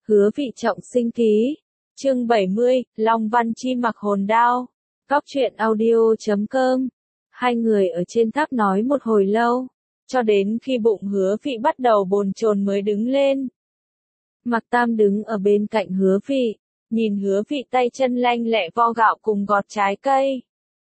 Hứa Vị trọng sinh ký. Chương 70, Long Văn Chi mặc hồn đao. Góc truyện audio.com. Hai người ở trên tháp nói một hồi lâu, cho đến khi bụng Hứa Vị bắt đầu bồn chồn mới đứng lên. Mạc Tam đứng ở bên cạnh Hứa Vị, nhìn Hứa Vị tay chân lanh lẹ vo gạo cùng gọt trái cây.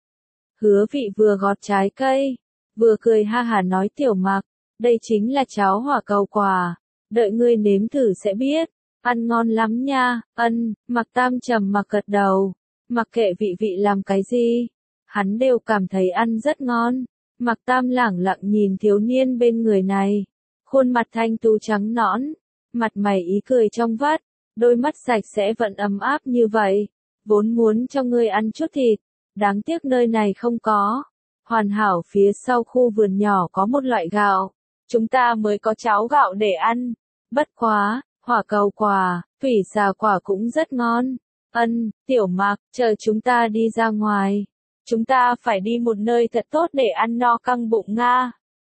Hứa Vị vừa gọt trái cây, vừa cười ha hả nói Tiểu Mạc, đây chính là cháo hỏa cầu quả, đợi ngươi nếm thử sẽ biết, ăn ngon lắm nha. Mạc Tam trầm mặc gật đầu, mặc kệ vị làm cái gì, hắn đều cảm thấy ăn rất ngon. Mạc Tam lẳng lặng nhìn thiếu niên bên người này, khuôn mặt thanh tú trắng nõn, mặt mày ý cười trong vắt, đôi mắt sạch sẽ vẫn ấm áp như vậy, vốn muốn cho ngươi ăn chút thịt, đáng tiếc nơi này không có. Hoàn hảo phía sau khu vườn nhỏ có một loại gạo, chúng ta mới có cháo gạo để ăn. Bất quá, hỏa cầu quả, thủy xà quả cũng rất ngon. Tiểu Mạc, chờ chúng ta đi ra ngoài. Chúng ta phải đi một nơi thật tốt để ăn no căng bụng nga.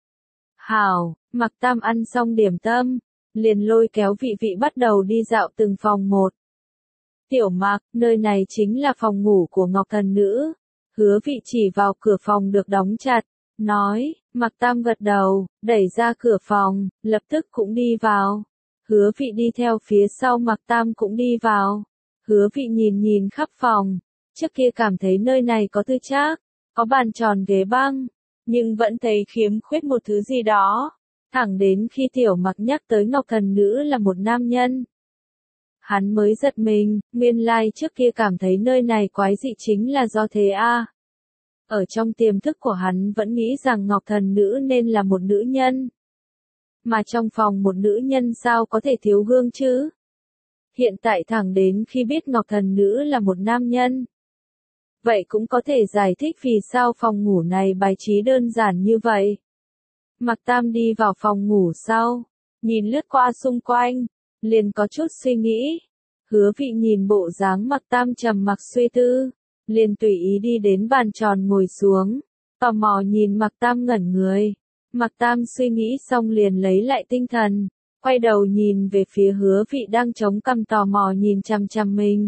Hảo, Mạc Tam ăn xong điểm tâm, liền lôi kéo vị bắt đầu đi dạo từng phòng một. Tiểu Mạc, nơi này chính là phòng ngủ của Ngọc Thần Nữ. Hứa Vị chỉ vào cửa phòng được đóng chặt, nói. Mạc Tam gật đầu, đẩy ra cửa phòng, lập tức cũng đi vào. Hứa Vị đi theo phía sau Mạc Tam cũng đi vào. Hứa Vị nhìn khắp phòng, trước kia cảm thấy nơi này có tư trác, có bàn tròn ghế băng, nhưng vẫn thấy khiếm khuyết một thứ gì đó. Thẳng đến khi Tiểu Mạc nhắc tới Ngọc Thần Nữ là một nam nhân, hắn mới giật mình, nguyên lai trước kia cảm thấy nơi này quái dị chính là do thế a. Ở trong tiềm thức của hắn vẫn nghĩ rằng Ngọc Thần Nữ nên là một nữ nhân. Mà trong phòng một nữ nhân sao có thể thiếu gương chứ? Hiện tại thẳng đến khi biết Ngọc Thần Nữ là một nam nhân, vậy cũng có thể giải thích vì sao phòng ngủ này bài trí đơn giản như vậy. Mạc Tam đi vào phòng ngủ sau, nhìn lướt qua xung quanh, liền có chút suy nghĩ. Hứa Vị nhìn bộ dáng Mạc Tam trầm mặc suy tư, liền tùy ý đi đến bàn tròn ngồi xuống, tò mò nhìn Mạc Tam ngẩn người. Mạc Tam suy nghĩ xong liền lấy lại tinh thần, quay đầu nhìn về phía Hứa Vị đang chống cằm tò mò nhìn chằm chằm mình.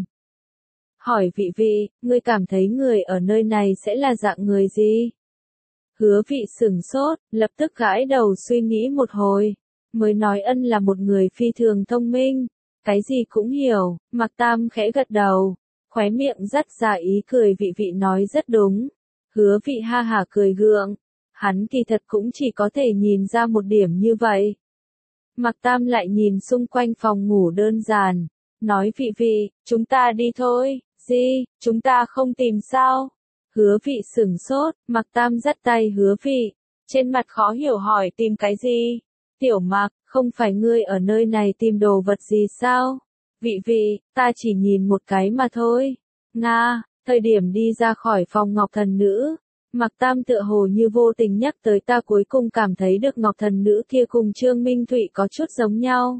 Hỏi vị, ngươi cảm thấy người ở nơi này sẽ là dạng người gì? Hứa Vị sửng sốt, lập tức gãi đầu suy nghĩ một hồi, mới nói là một người phi thường thông minh, cái gì cũng hiểu. Mạc Tam khẽ gật đầu, khóe miệng dắt ra ý cười. Vị nói rất đúng. Hứa Vị ha hả cười gượng, hắn kỳ thật cũng chỉ có thể nhìn ra một điểm như vậy. Mạc Tam lại nhìn xung quanh phòng ngủ đơn giản, nói vị, chúng ta đi thôi. Gì, chúng ta không tìm sao? Hứa Vị sửng sốt, Mạc Tam dắt tay Hứa Vị, trên mặt khó hiểu hỏi tìm cái gì? Tiểu Mạc, không phải ngươi ở nơi này tìm đồ vật gì sao? Vị, ta chỉ nhìn một cái mà thôi. Nga, thời điểm đi ra khỏi phòng Ngọc Thần Nữ, Mạc Tam tựa hồ như vô tình nhắc tới ta, cuối cùng cảm thấy được Ngọc Thần Nữ kia cùng Trương Minh Thụy có chút giống nhau.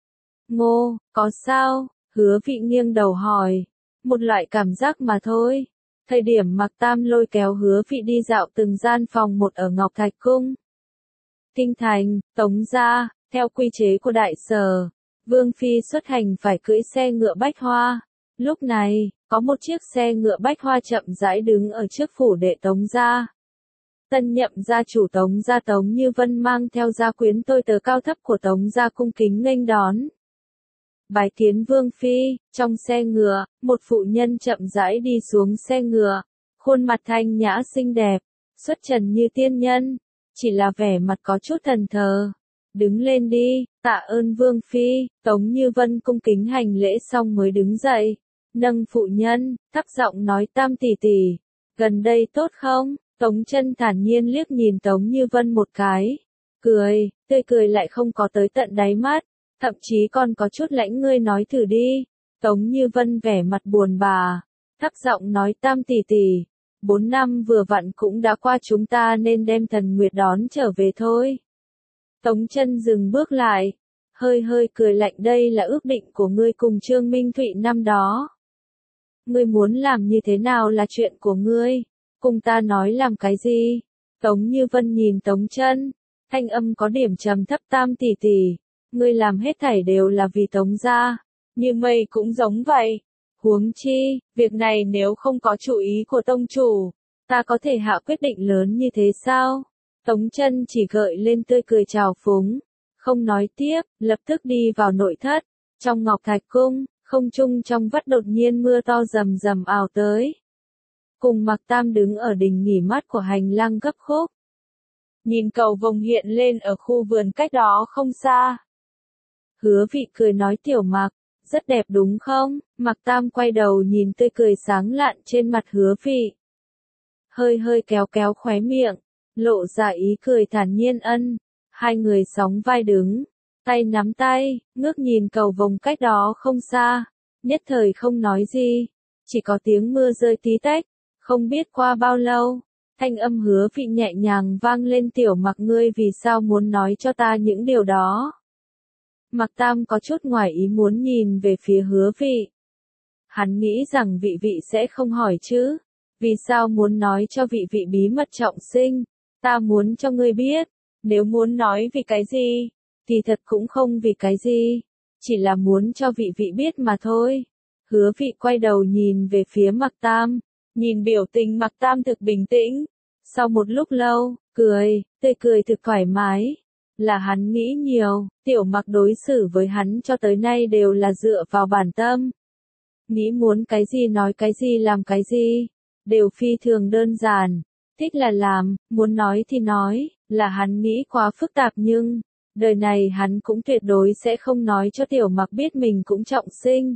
Ngô, có sao? Hứa Vị nghiêng đầu hỏi. Một loại cảm giác mà thôi. Thời điểm Mạc Tam lôi kéo Hứa Vị đi dạo từng gian phòng một ở Ngọc Thạch Cung, Kinh Thành, Tống gia, theo quy chế của đại sở, Vương Phi xuất hành phải cưỡi xe ngựa bách hoa. Lúc này, có một chiếc xe ngựa bách hoa chậm rãi đứng ở trước phủ đệ Tống gia. Tân nhậm gia chủ Tống gia Tống Như Vân mang theo gia quyến tôi tớ cao thấp của Tống gia cung kính nghênh đón. Bái kiến Vương Phi. Trong xe ngựa, một phụ nhân chậm rãi đi xuống xe ngựa, khuôn mặt thanh nhã xinh đẹp, xuất trần như tiên nhân, chỉ là vẻ mặt có chút thần thờ. Đứng lên đi, tạ ơn Vương Phi. Tống Như Vân cung kính hành lễ xong mới đứng dậy, nâng phụ nhân, thấp giọng nói Tam tỷ, gần đây tốt không? Tống Chân thản nhiên liếc nhìn Tống Như Vân một cái, cười, tươi cười lại không có tới tận đáy mắt, thậm chí còn có chút lãnh. Ngươi nói thử đi. Tống Như Vân vẻ mặt buồn bã, thấp giọng nói Tam tỷ, 4 năm vừa vặn cũng đã qua, chúng ta nên đem Thần Nguyệt đón trở về thôi. Tống Chân dừng bước lại, hơi cười lạnh, đây là ước định của ngươi cùng Trương Minh Thụy năm đó. Ngươi muốn làm như thế nào là chuyện của ngươi, cùng ta nói làm cái gì? Tống Như Vân nhìn Tống Chân, thanh âm có điểm trầm thấp. Tam tỷ, ngươi làm hết thảy đều là vì Tống gia. như mây cũng giống vậy. Huống chi, việc này nếu không có chủ ý của tông chủ, ta có thể hạ quyết định lớn như thế sao? Tống Chân chỉ gợi lên tươi cười trào phúng, không nói tiếp, lập tức đi vào nội thất. Trong Ngọc Thạch Cung, không trung trong vắt đột nhiên mưa to rầm rầm ào tới. Cùng Mạc Tam đứng ở đỉnh nghỉ mát của hành lang gấp khúc. Nhìn cầu vồng hiện lên ở khu vườn cách đó không xa. Hứa Vị cười nói Tiểu Mạc, rất đẹp đúng không? Mạc Tam quay đầu nhìn tươi cười sáng lạn trên mặt Hứa Vị. Hơi hơi kéo kéo khóe miệng, lộ ra ý cười thản nhiên ân. Hai người sóng vai đứng, tay nắm tay, ngước nhìn cầu vồng cách đó không xa. Nhất thời không nói gì, chỉ có tiếng mưa rơi tí tách. Không biết qua bao lâu, thanh âm Hứa Vị nhẹ nhàng vang lên Tiểu Mạc ngươi vì sao muốn nói cho ta những điều đó. Mạc Tam có chút ngoài ý muốn nhìn về phía Hứa Vị. Hắn nghĩ rằng vị sẽ không hỏi chứ. Vì sao muốn nói cho vị bí mật trọng sinh? Ta muốn cho ngươi biết. Nếu muốn nói vì cái gì, thì thật cũng không vì cái gì. Chỉ là muốn cho vị biết mà thôi. Hứa Vị quay đầu nhìn về phía Mạc Tam. Nhìn biểu tình Mạc Tam thực bình tĩnh. Sau một lúc lâu, tươi cười thực thoải mái. Là hắn nghĩ nhiều, Tiểu Mạc đối xử với hắn cho tới nay đều là dựa vào bản tâm. Nghĩ muốn cái gì nói cái gì làm cái gì, đều phi thường đơn giản, thích là làm, muốn nói thì nói, là hắn nghĩ quá phức tạp nhưng, đời này hắn cũng tuyệt đối sẽ không nói cho Tiểu Mạc biết mình cũng trọng sinh.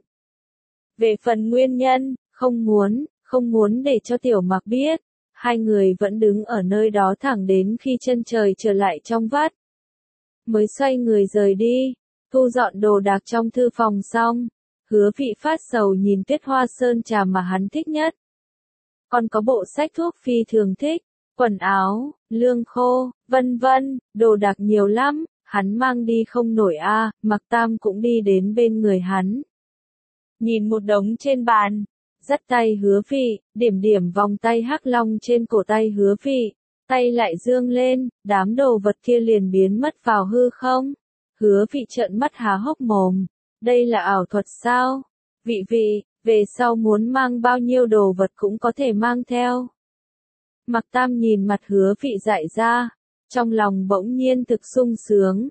Về phần nguyên nhân, không muốn để cho Tiểu Mạc biết, hai người vẫn đứng ở nơi đó thẳng đến khi chân trời trở lại trong vắt. Mới xoay người rời đi, thu dọn đồ đạc trong thư phòng xong, Hứa Vị phát sầu nhìn Tuyết Hoa Sơn trà mà hắn thích nhất. Còn có bộ sách thuốc phi thường thích, quần áo, lương khô, vân vân, đồ đạc nhiều lắm, hắn mang đi không nổi a. Mạc Tam cũng đi đến bên người hắn. Nhìn một đống trên bàn, dắt tay Hứa Vị, điểm vòng tay hắc long trên cổ tay Hứa Vị. Tay lại dương lên, đám đồ vật kia liền biến mất vào hư không. Hứa Vị trợn mắt há hốc mồm. Đây là ảo thuật sao? Vị, về sau muốn mang bao nhiêu đồ vật cũng có thể mang theo. Mạc Tam nhìn mặt Hứa Vị dại ra. Trong lòng bỗng nhiên thực sung sướng.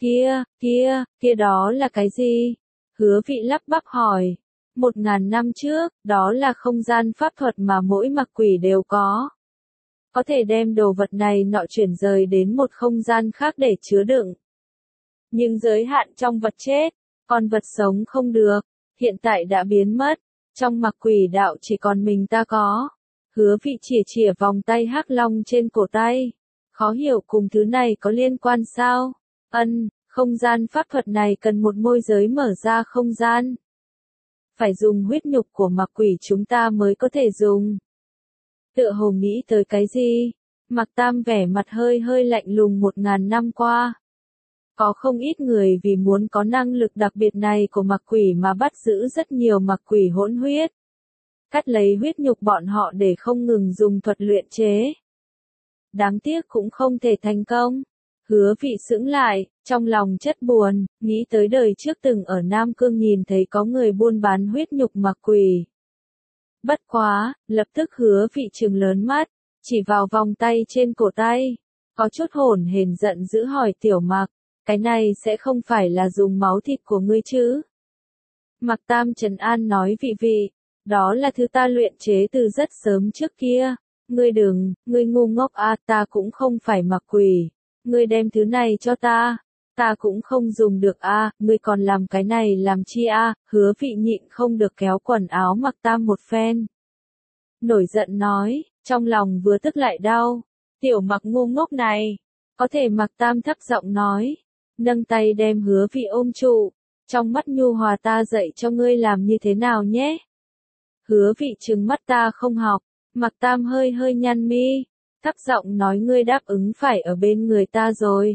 Kia đó là cái gì? Hứa Vị lắp bắp hỏi. 1000 năm trước, đó là không gian pháp thuật mà mỗi mặc quỷ đều có. Có thể đem đồ vật này nọ chuyển rời đến một không gian khác để chứa đựng. Nhưng giới hạn trong vật chết, còn vật sống không được, hiện tại đã biến mất, trong mặc quỷ đạo chỉ còn mình ta có. Hứa Vị chìa vòng tay hắc long trên cổ tay. Khó hiểu cùng thứ này có liên quan sao? Không gian pháp thuật này cần một môi giới mở ra không gian. Phải dùng huyết nhục của mặc quỷ chúng ta mới có thể dùng. Tựa hồ nghĩ tới cái gì? Mạc Tam vẻ mặt hơi lạnh lùng 1000 năm qua. Có không ít người vì muốn có năng lực đặc biệt này của mặc quỷ mà bắt giữ rất nhiều mặc quỷ hỗn huyết. Cắt lấy huyết nhục bọn họ để không ngừng dùng thuật luyện chế. Đáng tiếc cũng không thể thành công. Hứa Vị sững lại, trong lòng chất buồn, nghĩ tới đời trước từng ở Nam Cương nhìn thấy có người buôn bán huyết nhục mặc quỷ. Bất quá, lập tức Hứa Vị trừng lớn mắt, chỉ vào vòng tay trên cổ tay. Có chút hổn hển giận dữ hỏi Tiểu Mạc, cái này sẽ không phải là dùng máu thịt của ngươi chứ? Mạc Tam trấn an nói vị, đó là thứ ta luyện chế từ rất sớm trước kia. Ngươi ngu ngốc a, ta cũng không phải mặc quỷ. Ngươi đem thứ này cho ta cũng không dùng được a, ngươi còn làm cái này làm chi a? Hứa Vị nhịn không được kéo quần áo Mạc Tam một phen. Nổi giận nói, trong lòng vừa tức lại đau. Tiểu Mạc ngu ngốc này, có thể Mạc Tam thấp giọng nói, nâng tay đem Hứa Vị ôm trụ, trong mắt nhu hòa ta dạy cho ngươi làm như thế nào nhé. Hứa Vị trừng mắt ta không học, Mạc Tam hơi nhăn mi, thấp giọng nói ngươi đáp ứng phải ở bên người ta rồi.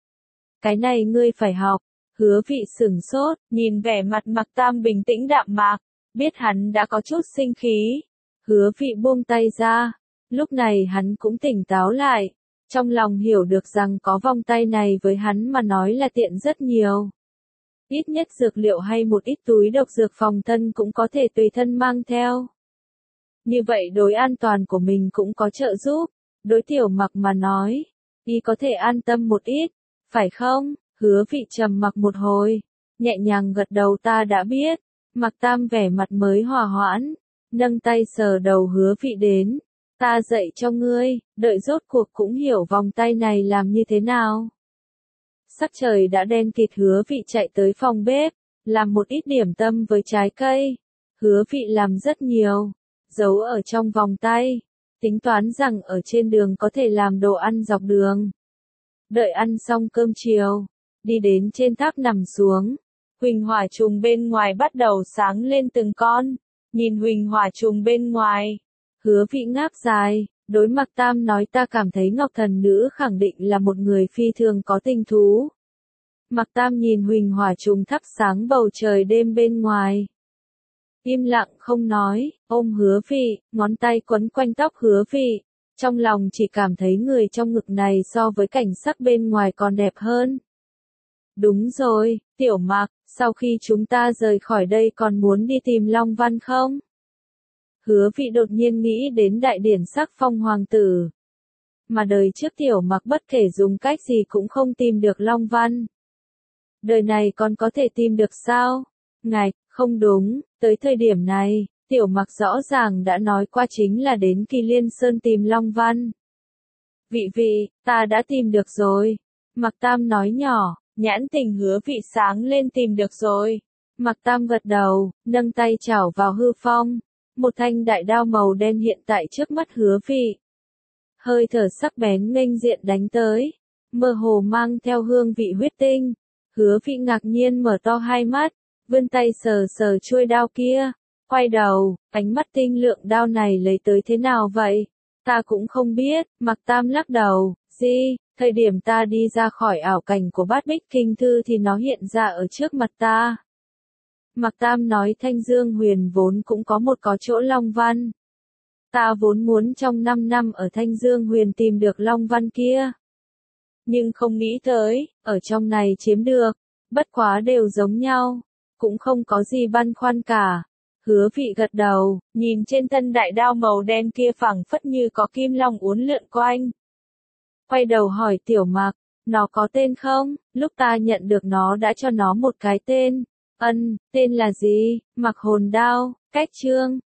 Cái này ngươi phải học. Hứa Vị sửng sốt, nhìn vẻ mặt Mạc Tam bình tĩnh đạm mạc, biết hắn đã có chút sinh khí. Hứa Vị buông tay ra, lúc này hắn cũng tỉnh táo lại, trong lòng hiểu được rằng có vòng tay này với hắn mà nói là tiện rất nhiều. Ít nhất dược liệu hay một ít túi độc dược phòng thân cũng có thể tùy thân mang theo. Như vậy đối an toàn của mình cũng có trợ giúp. Đối Tiểu Mặc mà nói, y có thể an tâm một ít, phải không? Hứa Vị trầm mặc một hồi, nhẹ nhàng gật đầu, ta đã biết. Mạc Tam vẻ mặt mới hòa hoãn, nâng tay sờ đầu Hứa Vị đến. Ta dạy cho ngươi, đợi rốt cuộc cũng hiểu vòng tay này làm như thế nào. Sắc trời đã đen kịt, Hứa Vị chạy tới phòng bếp, làm một ít điểm tâm với trái cây. Hứa Vị làm rất nhiều, giấu ở trong vòng tay, tính toán rằng ở trên đường có thể làm đồ ăn dọc đường. Đợi ăn xong cơm chiều, đi đến trên tháp nằm xuống. Huỳnh hỏa trùng bên ngoài bắt đầu sáng lên từng con. Nhìn huỳnh hỏa trùng bên ngoài, Hứa Vị ngáp dài, đối Mạc Tam nói, ta cảm thấy Ngọc Thần Nữ khẳng định là một người phi thường có tình thú. Mạc Tam nhìn huỳnh hỏa trùng thắp sáng bầu trời đêm bên ngoài. Im lặng không nói, ôm Hứa Vị, ngón tay quấn quanh tóc Hứa Vị. Trong lòng chỉ cảm thấy người trong ngực này so với cảnh sắc bên ngoài còn đẹp hơn. Đúng rồi, Tiểu Mặc, sau khi chúng ta rời khỏi đây còn muốn đi tìm Long Văn không? Hứa Vị đột nhiên nghĩ đến đại điển sắc phong hoàng tử. Mà đời trước Tiểu Mặc bất kể dùng cách gì cũng không tìm được Long Văn. Đời này còn có thể tìm được sao? Ngài, không đúng, tới thời điểm này, Tiểu Mặc rõ ràng đã nói qua chính là đến Kỳ Liên Sơn tìm Long Văn. Vị, ta đã tìm được rồi. Mạc Tam nói nhỏ, nhãn tình Hứa Vị sáng lên, tìm được rồi. Mạc Tam gật đầu, nâng tay chảo vào hư phong. Một thanh đại đao màu đen hiện tại trước mắt Hứa Vị. Hơi thở sắc bén nghênh diện đánh tới, mơ hồ mang theo hương vị huyết tinh. Hứa Vị ngạc nhiên mở to hai mắt, vươn tay sờ sờ chuôi đao kia, quay đầu, ánh mắt tinh lượng, đao này lấy tới thế nào vậy? Ta cũng không biết. Mạc Tam lắc đầu, thời điểm ta đi ra khỏi ảo cảnh của Bát Bích Kinh Thư thì nó hiện ra ở trước mặt ta. Mạc Tam nói, Thanh Dương Huyền vốn cũng có có chỗ Long Văn. Ta vốn muốn trong 5 năm ở Thanh Dương Huyền tìm được Long Văn kia. Nhưng không nghĩ tới, ở trong này chiếm được, bất quá đều giống nhau, cũng không có gì băn khoăn cả. Hứa Vị gật đầu, nhìn trên thân đại đao màu đen kia phảng phất như có kim long uốn lượn quanh. Quay đầu hỏi Tiểu Mặc, nó có tên không? Lúc ta nhận được nó đã cho nó một cái tên. Tên là gì? Mặc Hồn Đao. Cách chương